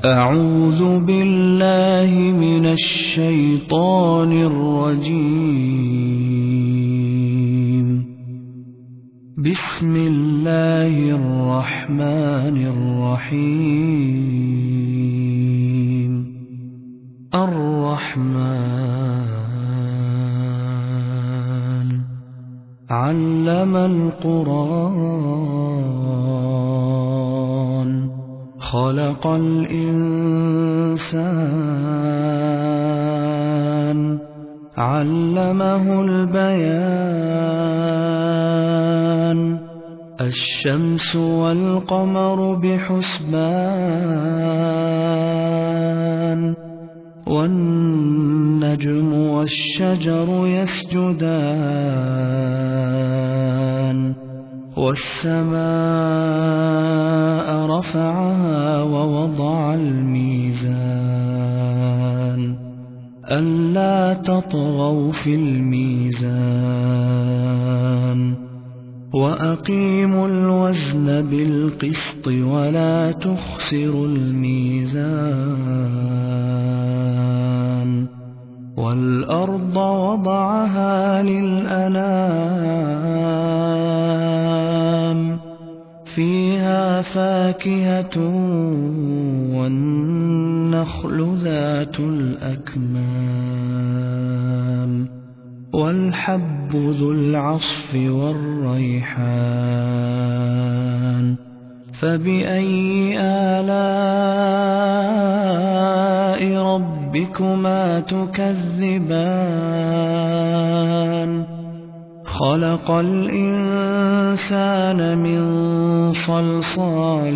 أعوذ بالله من الشيطان الرجيم. بسم الله الرحمن الرحيم. الرحمن علم القرآن خلق الإنسان علمه البيان. الشمس والقمر بحسبان والنجم والشجر يسجدان والسماء رفعها ووضع الميزان ألا تطغوا في الميزان وأقيموا الوزن بالقسط ولا تخسروا الميزان. والأرض وضعها للأنام فيها فاكهة والنخل ذات الأكمام والحب ذو العصف والريحان. فبأي آلاء ربكما تكذبان؟ خلق الإنسان من صلصال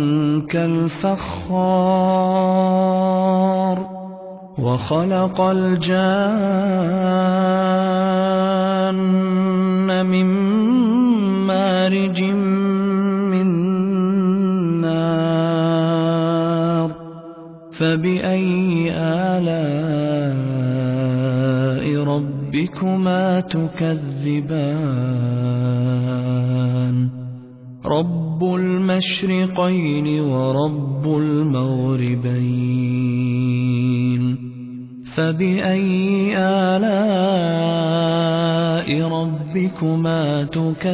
كالفخار وخلق الجان من مارج من نار. فبأي آلاء ربكما تكذبان؟ رب المشرقين ورب المغربين. فبأي آلاء ربكما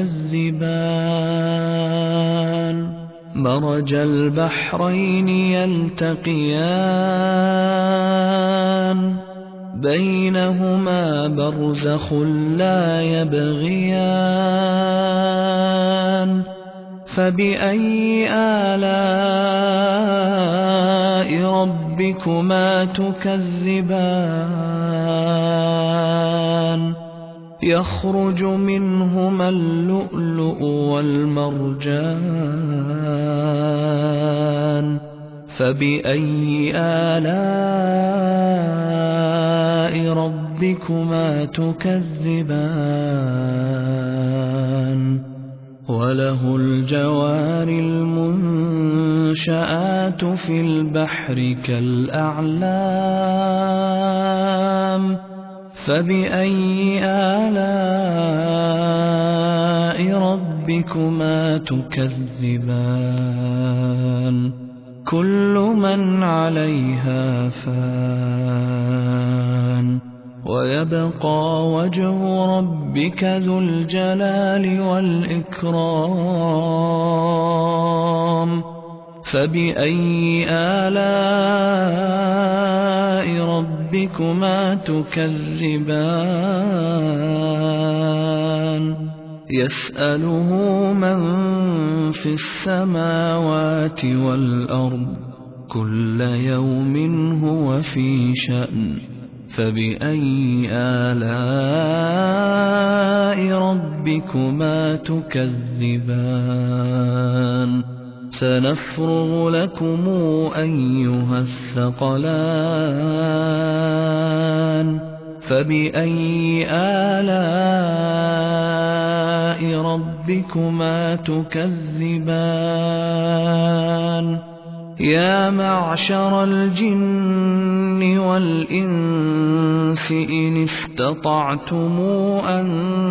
تكذبان؟ مرج البحرين يلتقيان بينهما برزخ لا يبغيان. فبأي آلاء ربكما تكذبان؟ يخرج منهما اللؤلؤ والمرجان. فبأي آلاء ربكما تكذبان؟ وله الجوار المنشآت في البحر كالأعلام. فبأي آلاء ربكما تكذبان؟ كل من عليها فان ويبقى وجه ربك ذو الجلال والإكرام. فبأي آلاء ربكما تكذبان؟ يسأله من في السماوات والأرض كل يوم هو في شأن. فبأي آلاء ربكما تكذبان؟ سنفرغ لكم أيها الثقلان. فبأي آلاء ربكما تكذبان؟ يا معشر الجن والإنس إن استطعتم أن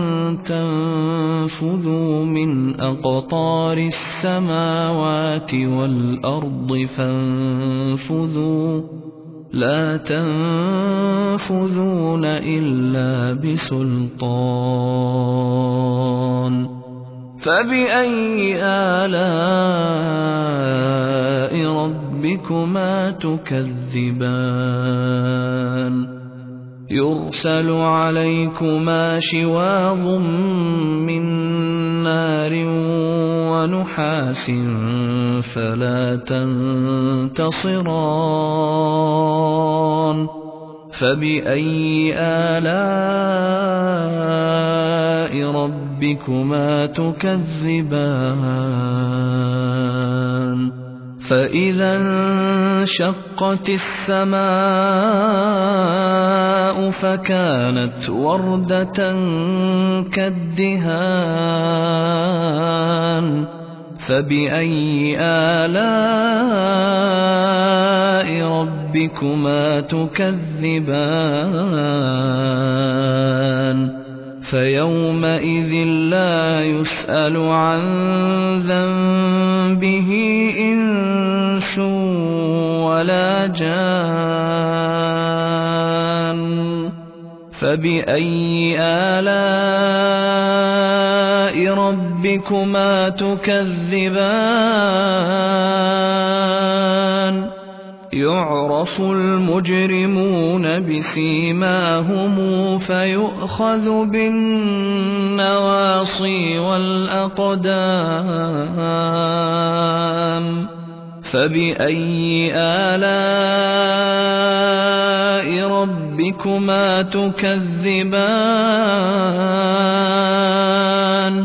تنفذوا من أقطار السماوات والأرض فانفذوا لا تنفذون إلا بسلطان فبأي آلاء ربكما تكذبان يرسل عليكما شواظ من نار ونحاس فلا تنتصران فبأي آلاء ربكما تكذبان فإذا انشقت السماء فكانت وردة كالدهان فبأي آلاء ربكما تكذبان فيومئذ لا يسأل عن ذنبه إنس ولا جان فبأي آلاء ربكما تكذبان يعرف المجرمون بسيماهم فيؤخذ بالنواصي والأقدام فبأي آلاء ربكما تكذبان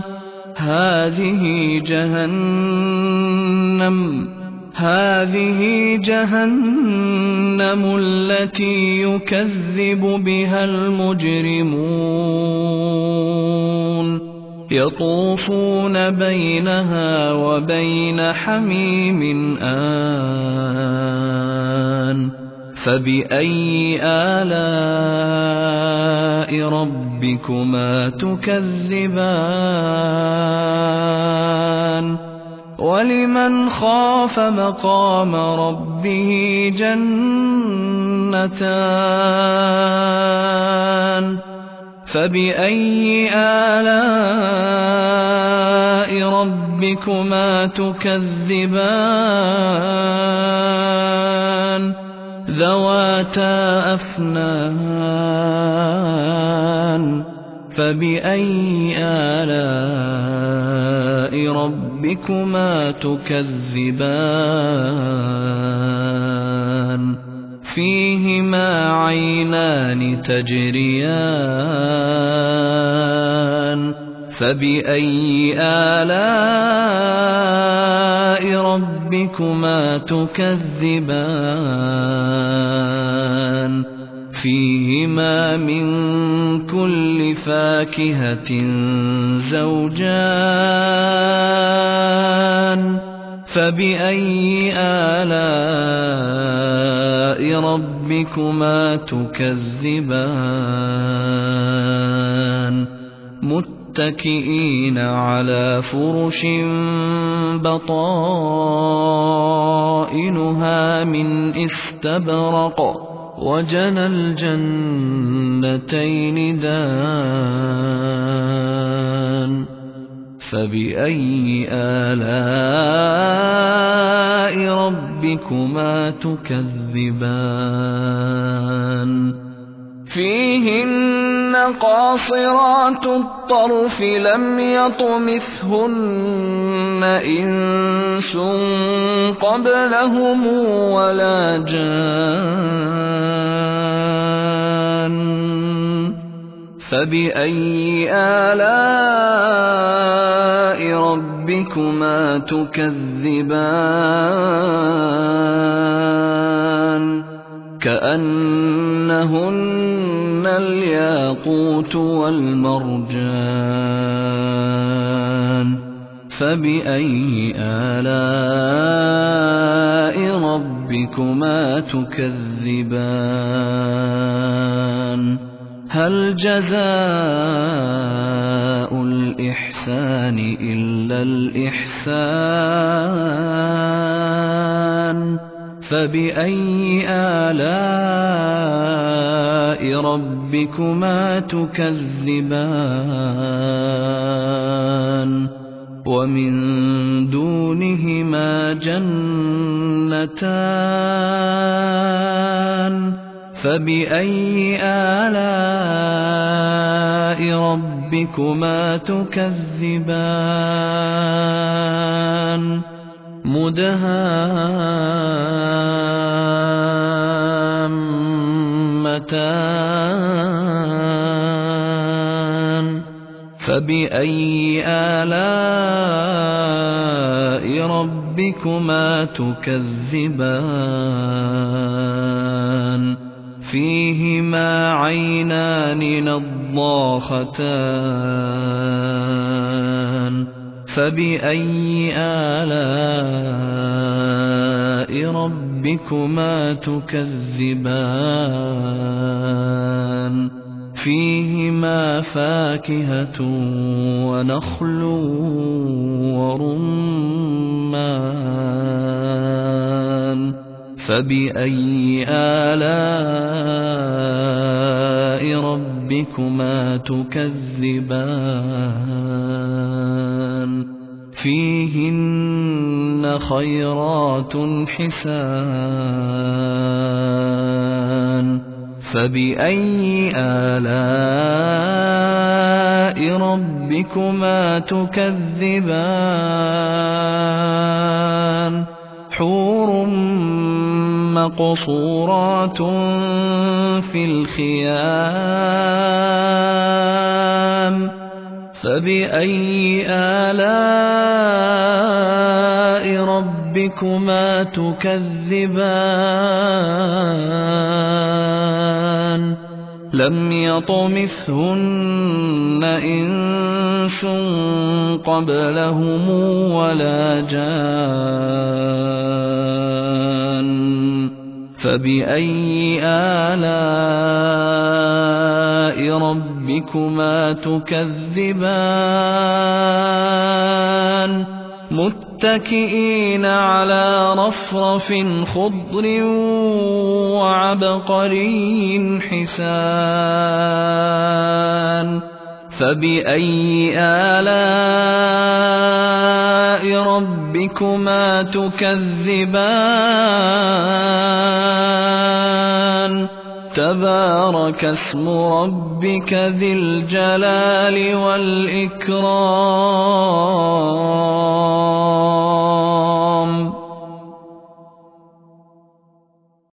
هذه جهنم التي يكذب بها المجرمون يطوفون بينها وبين حميم آن فبأي آلاء ربكما تكذبان ولمن خاف مقام ربه جنتان فبأي آلاء ربكما تكذبان ذواتا أفنان فبأي آلاء ربكما تكذبان فيهما عينان تجريان فبأي آلاء ربكما تكذبان فيهما من كل فاكهة زوجان فبأي آلاء ربكما تكذبان متكئين على فرش بطائنها من استبرق وجنى الجنتين دان فبأي آلاء ربكما تكذبان فيهن قاصرات الطرف لم يطمثهن إنس قبلهم ولا جان فبأي آلاء ربكما تكذبان كأنهن الياقوت والمرجان فبأي آلاء ربكما تكذبان هل جزاء الإحسان إلا الإحسان فبأي آلاء ربكما تكذبان ومن دونهما جنتان فبأي آلاء ربكما تكذبان مدهامتان فبأي آلاء ربكما تكذبان فيهما عينان نضاختان فبأي آلاء ربكما تكذبان فيهما فاكهة ونخل ورمان فبأي آلاء ربكما تكذبان فيهن خيرات حسان فبأي آلاء ربكما تكذبان حور مقصورات في الخيام فبأي آلاء ربكما تكذبان لم يطمثهن إنس قبلهم ولا جان فبأي آلاء ربكما تكذبان متكئين على رفرف خضر وعبقري حسان فبأي آلاء ربكما تكذبان تبارك اسم ربك ذي الجلال والإكرام